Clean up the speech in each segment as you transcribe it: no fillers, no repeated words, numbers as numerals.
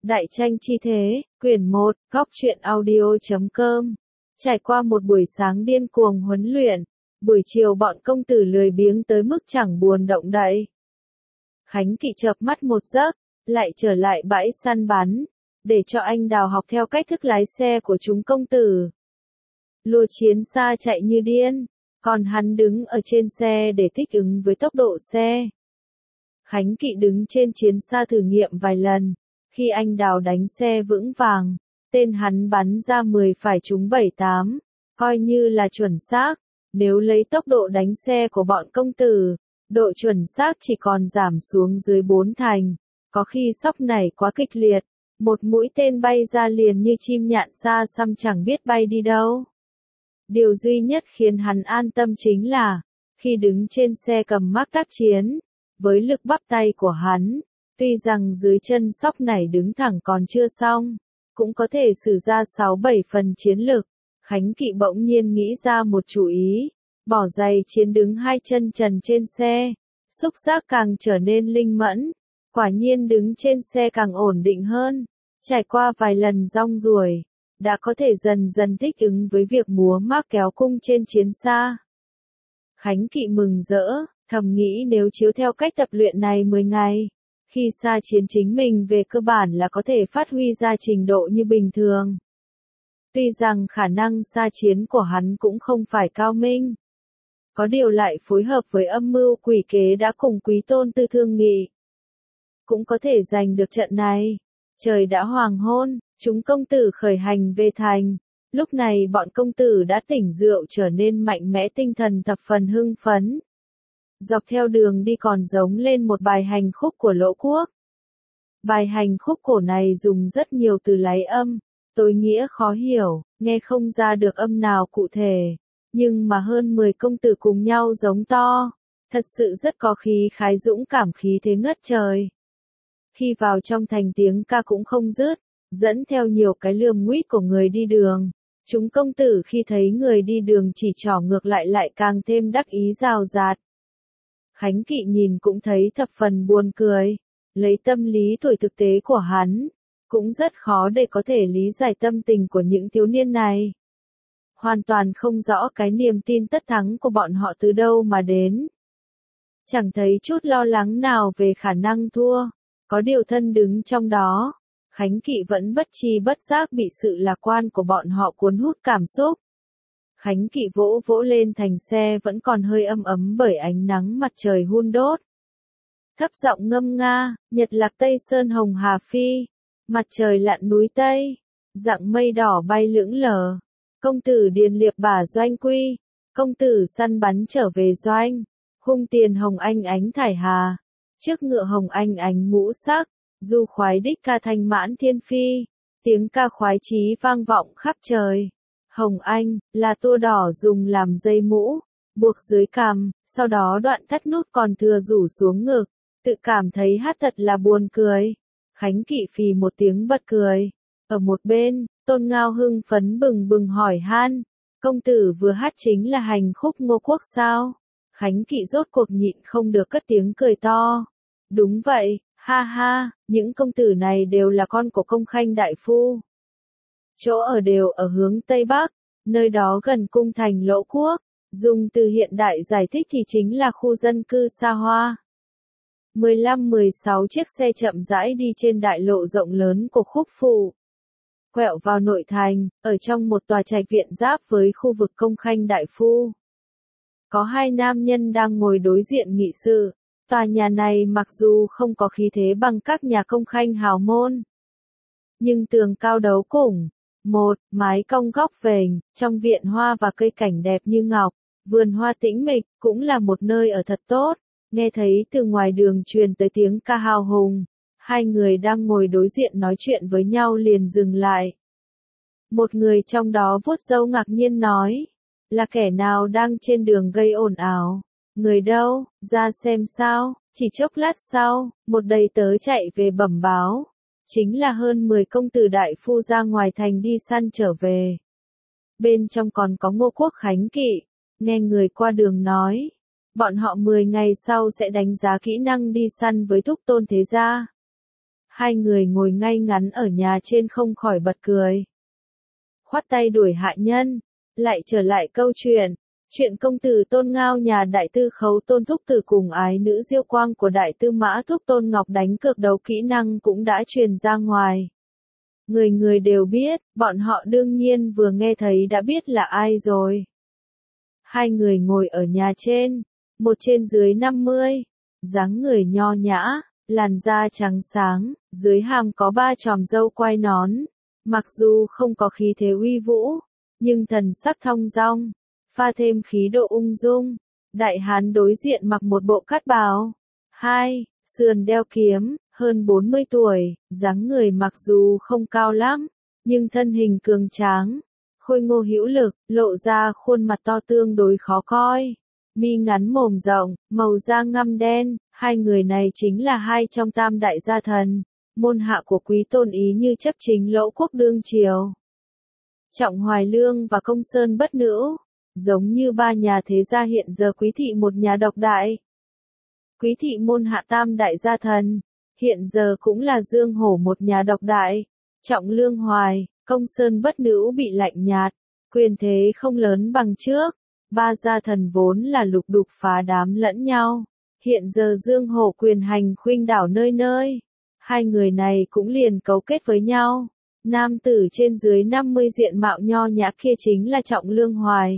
Đại tranh chi thế, quyển 1, góc truyện audio.com. Trải qua một buổi sáng điên cuồng huấn luyện, buổi chiều bọn công tử lười biếng tới mức chẳng buồn động đậy. Khánh Kỵ chợp mắt một giấc, lại trở lại bãi săn bắn, để cho anh Đào học theo cách thức lái xe của chúng công tử. Lùa chiến xa chạy như điên, còn hắn đứng ở trên xe để thích ứng với tốc độ xe. Khánh Kỵ đứng trên chiến xa thử nghiệm vài lần. Khi anh Đào đánh xe vững vàng, tên hắn bắn ra 10 phải trúng 7-8, coi như là chuẩn xác. Nếu lấy tốc độ đánh xe của bọn công tử, độ chuẩn xác chỉ còn giảm xuống dưới 4 thành. Có khi sóc này quá kịch liệt, một mũi tên bay ra liền như chim nhạn xa xăm chẳng biết bay đi đâu. Điều duy nhất khiến hắn an tâm chính là, khi đứng trên xe cầm mác tác chiến, với lực bắp tay của hắn, tuy rằng dưới chân sóc này đứng thẳng còn chưa xong, cũng có thể sử ra 6-7 phần chiến lực. Khánh Kỵ bỗng nhiên nghĩ ra một chủ ý, bỏ giày chiến đứng hai chân trần trên xe, xúc giác càng trở nên linh mẫn, quả nhiên đứng trên xe càng ổn định hơn. Trải qua vài lần rong ruổi, đã có thể dần dần thích ứng với việc múa mác kéo cung trên chiến xa. Khánh Kỵ mừng rỡ, thầm nghĩ nếu chiếu theo cách tập luyện này 10 ngày, khi xa chiến chính mình về cơ bản là có thể phát huy ra trình độ như bình thường. Tuy rằng khả năng xa chiến của hắn cũng không phải cao minh, có điều lại phối hợp với âm mưu quỷ kế đã cùng Quý Tôn Tư thương nghị, cũng có thể giành được trận này. Trời đã hoàng hôn, chúng công tử khởi hành về thành. Lúc này bọn công tử đã tỉnh rượu trở nên mạnh mẽ, tinh thần thập phần hưng phấn. Dọc theo đường đi còn giống lên một bài hành khúc của Lỗ Quốc. Bài hành khúc cổ này dùng rất nhiều từ lái âm, tối nghĩa khó hiểu, nghe không ra được âm nào cụ thể, nhưng mà hơn 10 công tử cùng nhau giống to, thật sự rất có khí khái dũng cảm, khí thế ngất trời. Khi vào trong thành tiếng ca cũng không dứt, dẫn theo nhiều cái lườm nguýt của người đi đường. Chúng công tử khi thấy người đi đường chỉ trỏ ngược lại càng thêm đắc ý rào rạt. Khánh Kỵ nhìn cũng thấy thập phần buồn cười, lấy tâm lý tuổi thực tế của hắn, cũng rất khó để có thể lý giải tâm tình của những thiếu niên này. Hoàn toàn không rõ cái niềm tin tất thắng của bọn họ từ đâu mà đến. Chẳng thấy chút lo lắng nào về khả năng thua, có điều thân đứng trong đó, Khánh Kỵ vẫn bất tri bất giác bị sự lạc quan của bọn họ cuốn hút cảm xúc. Khánh Kỵ vỗ vỗ lên thành xe vẫn còn hơi ấm ấm bởi ánh nắng mặt trời hun đốt. Thấp giọng ngâm nga, nhật lạc Tây Sơn hồng hà phi, mặt trời lặn núi Tây, dặng mây đỏ bay lững lờ, công tử điền liệp bả doanh quy, công tử săn bắn trở về doanh, hung tiền hồng anh ánh thải hà, trước ngựa hồng anh ánh ngũ sắc, du khoái đích ca thanh mãn thiên phi, tiếng ca khoái chí vang vọng khắp trời. Hồng Anh, là tua đỏ dùng làm dây mũ, buộc dưới cằm, sau đó đoạn thắt nút còn thừa rủ xuống ngực, tự cảm thấy hát thật là buồn cười. Khánh Kỵ phì một tiếng bật cười. Ở một bên, Tôn Ngao hưng phấn bừng bừng hỏi han, công tử vừa hát chính là hành khúc Ngô Quốc sao? Khánh Kỵ rốt cuộc nhịn không được cất tiếng cười to. Đúng vậy, ha ha, những công tử này đều là con của Công Khanh đại phu. Chỗ ở đều ở hướng Tây Bắc, nơi đó gần cung thành Lỗ Quốc, dùng từ hiện đại giải thích thì chính là khu dân cư xa hoa. 15-16 chiếc xe chậm rãi đi trên đại lộ rộng lớn của Khúc Phụ. Quẹo vào nội thành, ở trong một tòa trạch viện giáp với khu vực Công Khanh đại phu. Có hai nam nhân đang ngồi đối diện nghị sự. Tòa nhà này mặc dù không có khí thế bằng các nhà Công Khanh hào môn, nhưng tường cao đấu củng, một mái cong góc vềnh, trong viện hoa và cây cảnh đẹp như ngọc, vườn hoa tĩnh mịch, cũng là một nơi ở thật tốt. Nghe thấy từ ngoài đường truyền tới tiếng ca hào hùng, hai người đang ngồi đối diện nói chuyện với nhau liền dừng lại. Một người trong đó vuốt râu ngạc nhiên nói, là kẻ nào đang trên đường gây ồn ào? Người đâu, ra xem sao? Chỉ chốc lát sau, một đầy tớ chạy về bẩm báo. Chính là hơn 10 công tử đại phu ra ngoài thành đi săn trở về. Bên trong còn có Ngô Quốc Khánh Kỵ. Nghe người qua đường nói, bọn họ 10 ngày sau sẽ đánh giá kỹ năng đi săn với Thúc Tôn thế gia. Hai người ngồi ngay ngắn ở nhà trên không khỏi bật cười. Khoát tay đuổi hạ nhân, lại trở lại câu chuyện. Chuyện công tử Tôn Ngao nhà đại tư khấu Tôn Thúc Tử cùng ái nữ Diêu Quang của đại tư mã Thúc Tôn Ngọc đánh cược đấu kỹ năng cũng đã truyền ra ngoài. Người người đều biết, bọn họ đương nhiên vừa nghe thấy đã biết là ai rồi. Hai người ngồi ở nhà trên, một trên dưới 50, dáng người nho nhã, làn da trắng sáng, dưới hàm có 3 chòm râu quai nón. Mặc dù không có khí thế uy vũ, nhưng thần sắc thong dong, pha thêm khí độ ung dung. Đại hán đối diện mặc một bộ cát bào. Hai, sườn đeo kiếm, hơn 40 tuổi, dáng người mặc dù không cao lắm, nhưng thân hình cường tráng, khôi ngô hữu lực, lộ ra khuôn mặt to tương đối khó coi. Mi ngắn mồm rộng, màu da ngăm đen, hai người này chính là hai trong tam đại gia thần, môn hạ của Quý Tôn Ý Như chấp chính Lỗ quốc đương triều. Trọng Hoài Lương và Công Sơn Bất Nữ, giống như ba nhà thế gia hiện giờ Quý thị một nhà độc đại. Quý thị môn hạ tam đại gia thần, hiện giờ cũng là Dương Hổ một nhà độc đại. Trọng Lương Hoài, Công Sơn Bất Nữ bị lạnh nhạt, quyền thế không lớn bằng trước. Ba gia thần vốn là lục đục phá đám lẫn nhau. Hiện giờ Dương Hổ quyền hành khuynh đảo nơi nơi. Hai người này cũng liền cấu kết với nhau. Nam tử trên dưới 50 diện mạo nho nhã kia chính là Trọng Lương Hoài.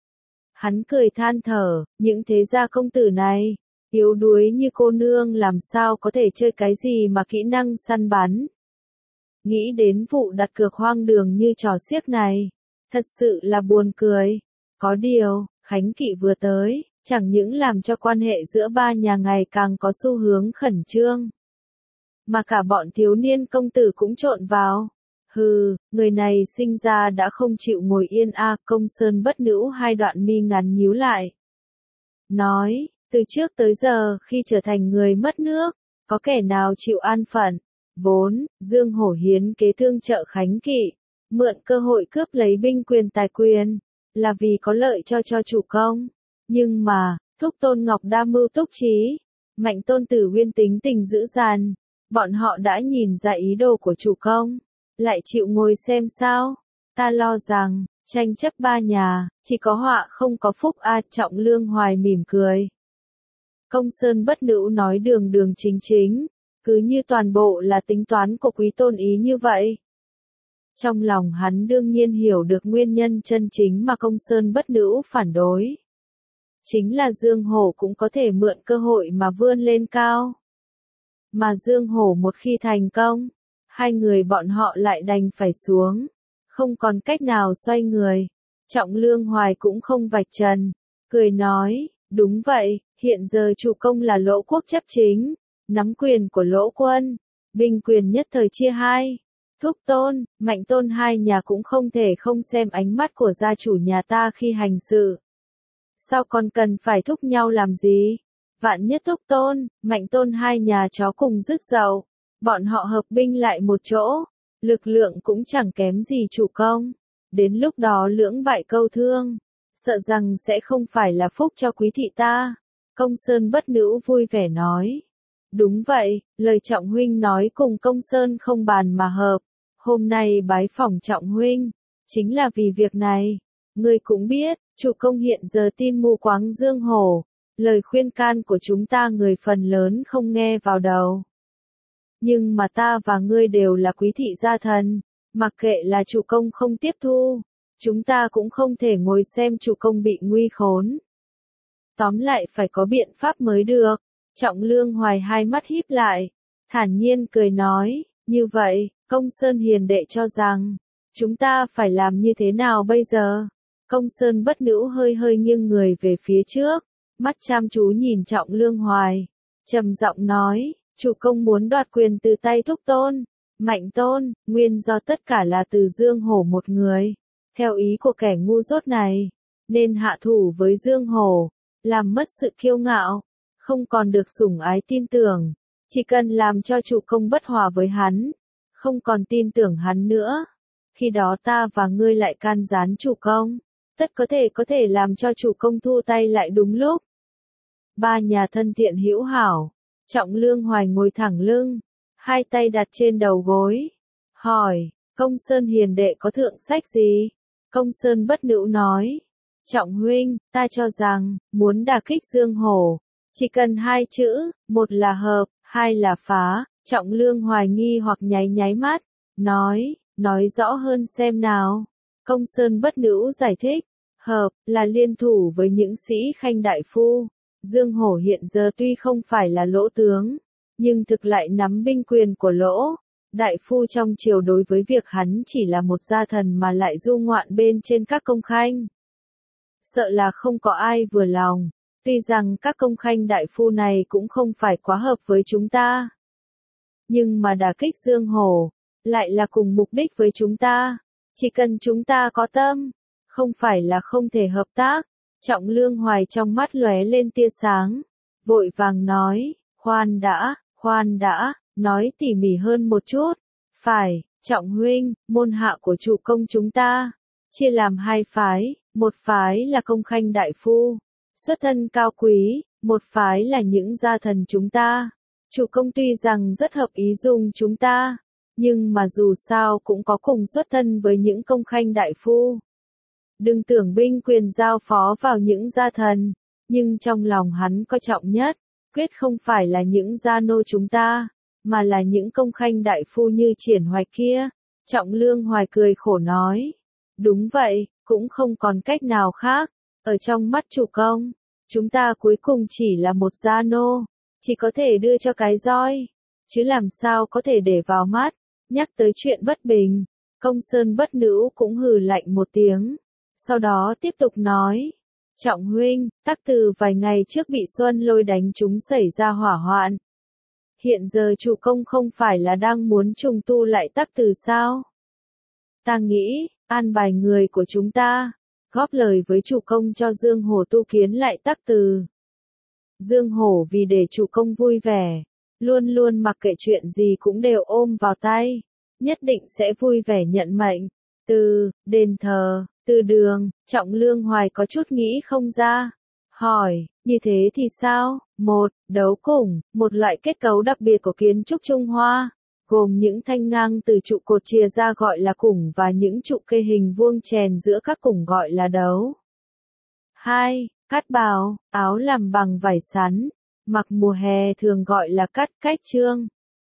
Hắn cười than thở, những thế gia công tử này, yếu đuối như cô nương làm sao có thể chơi cái gì mà kỹ năng săn bắn. Nghĩ đến vụ đặt cược hoang đường như trò xiếc này, thật sự là buồn cười. Có điều, Khánh Kỵ vừa tới, chẳng những làm cho quan hệ giữa ba nhà ngày càng có xu hướng khẩn trương, mà cả bọn thiếu niên công tử cũng trộn vào. Hừ, người này sinh ra đã không chịu ngồi yên a. Công Sơn Bất Nữ hai đoạn mi ngắn nhíu lại. Nói, từ trước tới giờ khi trở thành người mất nước, có kẻ nào chịu an phận. Vốn, Dương Hổ hiến kế thương trợ Khánh Kỵ, mượn cơ hội cướp lấy binh quyền tài quyền, là vì có lợi cho chủ công. Nhưng mà, Thúc Tôn Ngọc đa mưu túc trí, Mạnh Tôn Tử Uyên tính tình dữ dằn, bọn họ đã nhìn ra ý đồ của chủ công, lại chịu ngồi xem sao. Ta lo rằng, tranh chấp ba nhà, chỉ có họa không có phúc a. Trọng Lương Hoài mỉm cười. Công Sơn Bất Nữ nói đường đường chính chính, cứ như toàn bộ là tính toán của Quý Tôn Ý như vậy. Trong lòng hắn đương nhiên hiểu được nguyên nhân chân chính mà Công Sơn Bất Nữ phản đối. Chính là Dương Hổ cũng có thể mượn cơ hội mà vươn lên cao. Mà Dương Hổ một khi thành công, hai người bọn họ lại đành phải xuống, không còn cách nào xoay người. Trọng Lương Hoài cũng không vạch trần, cười nói, đúng vậy, hiện giờ chủ công là Lỗ quốc chấp chính, nắm quyền của Lỗ quân, binh quyền nhất thời chia hai. Thúc Tôn, Mạnh Tôn hai nhà cũng không thể không xem ánh mắt của gia chủ nhà ta khi hành sự. Sao còn cần phải thúc nhau làm gì? Vạn nhất Thúc Tôn, Mạnh Tôn hai nhà chó cùng rứt dậu, bọn họ hợp binh lại một chỗ, lực lượng cũng chẳng kém gì chủ công. Đến lúc đó lưỡng bại câu thương, sợ rằng sẽ không phải là phúc cho quý thị ta. Công Sơn Bất Nữ vui vẻ nói. Đúng vậy, lời Trọng huynh nói cùng Công Sơn không bàn mà hợp. Hôm nay bái phỏng Trọng huynh, chính là vì việc này. Ngươi cũng biết, chủ công hiện giờ tin mù quáng Dương Hổ, lời khuyên can của chúng ta người phần lớn không nghe vào đầu. Nhưng mà ta và ngươi đều là quý thị gia thần, mặc kệ là chủ công không tiếp thu, chúng ta cũng không thể ngồi xem chủ công bị nguy khốn. Tóm lại phải có biện pháp mới được. Trọng Lương Hoài hai mắt híp lại, thản nhiên cười nói, như vậy, Công Sơn hiền đệ cho rằng, chúng ta phải làm như thế nào bây giờ? Công Sơn Bất Nữ hơi hơi nghiêng người về phía trước, mắt chăm chú nhìn Trọng Lương Hoài, trầm giọng nói, chủ công muốn đoạt quyền từ tay Thúc Tôn, Mạnh Tôn, nguyên do tất cả là từ Dương Hổ một người. Theo ý của kẻ ngu dốt này, nên hạ thủ với Dương Hổ, làm mất sự kiêu ngạo, không còn được sủng ái tin tưởng, chỉ cần làm cho chủ công bất hòa với hắn, không còn tin tưởng hắn nữa. Khi đó ta và ngươi lại can gián chủ công, tất có thể làm cho chủ công thu tay lại đúng lúc. Ba nhà thân thiện hữu hảo, Trọng Lương Hoài ngồi thẳng lưng, hai tay đặt trên đầu gối. Hỏi, Công Sơn hiền đệ có thượng sách gì? Công Sơn Bất Nữ nói, Trọng huynh, ta cho rằng, muốn đả kích Dương Hổ, chỉ cần hai chữ, một là hợp, hai là phá. Trọng Lương hoài nghi hoặc nháy mắt, nói rõ hơn xem nào. Công Sơn Bất Nữ giải thích, hợp, là liên thủ với những sĩ khanh đại phu. Dương Hổ hiện giờ tuy không phải là lỗ tướng, nhưng thực lại nắm binh quyền của lỗ. Đại phu trong triều đối với việc hắn chỉ là một gia thần mà lại du ngoạn bên trên các công khanh. Sợ là không có ai vừa lòng, tuy rằng các công khanh đại phu này cũng không phải quá hợp với chúng ta. Nhưng mà đả kích Dương Hổ, lại là cùng mục đích với chúng ta. Chỉ cần chúng ta có tâm, không phải là không thể hợp tác. Trọng Lương Hoài trong mắt lóe lên tia sáng, vội vàng nói, khoan đã, nói tỉ mỉ hơn một chút. Phải, Trọng huynh, môn hạ của chủ công chúng ta, chia làm hai phái, một phái là công khanh đại phu, xuất thân cao quý, một phái là những gia thần chúng ta. Chủ công tuy rằng rất hợp ý dùng chúng ta, nhưng mà dù sao cũng có cùng xuất thân với những công khanh đại phu. Đừng tưởng binh quyền giao phó vào những gia thần, nhưng trong lòng hắn coi trọng nhất, quyết không phải là những gia nô chúng ta, mà là những công khanh đại phu như Triển Hoài kia. Trọng Lương Hoài cười khổ nói, đúng vậy, cũng không còn cách nào khác, ở trong mắt chủ công, chúng ta cuối cùng chỉ là một gia nô, chỉ có thể đưa cho cái roi, chứ làm sao có thể để vào mắt. Nhắc tới chuyện bất bình, Công Sơn Bất Nữ cũng hừ lạnh một tiếng, sau đó tiếp tục nói, Trọng huynh, Tắc Từ vài ngày trước bị Xuân Lôi đánh chúng xảy ra hỏa hoạn. Hiện giờ chủ công không phải là đang muốn trùng tu lại Tắc Từ sao? Ta nghĩ, an bài người của chúng ta, góp lời với chủ công cho Dương Hổ tu kiến lại Tắc Từ. Dương Hổ vì để chủ công vui vẻ, luôn luôn mặc kệ chuyện gì cũng đều ôm vào tay, nhất định sẽ vui vẻ nhận mệnh. Từ, đền thờ, từ đường, Trọng Lương Hoài có chút nghĩ không ra. Hỏi, như thế thì sao? Một, đấu củng, một loại kết cấu đặc biệt của kiến trúc Trung Hoa, gồm những thanh ngang từ trụ cột chia ra gọi là củng và những trụ kê hình vuông chèn giữa các củng gọi là đấu. 2. Cát bào, áo làm bằng vải sắn, mặc mùa hè thường gọi là cát cách trương.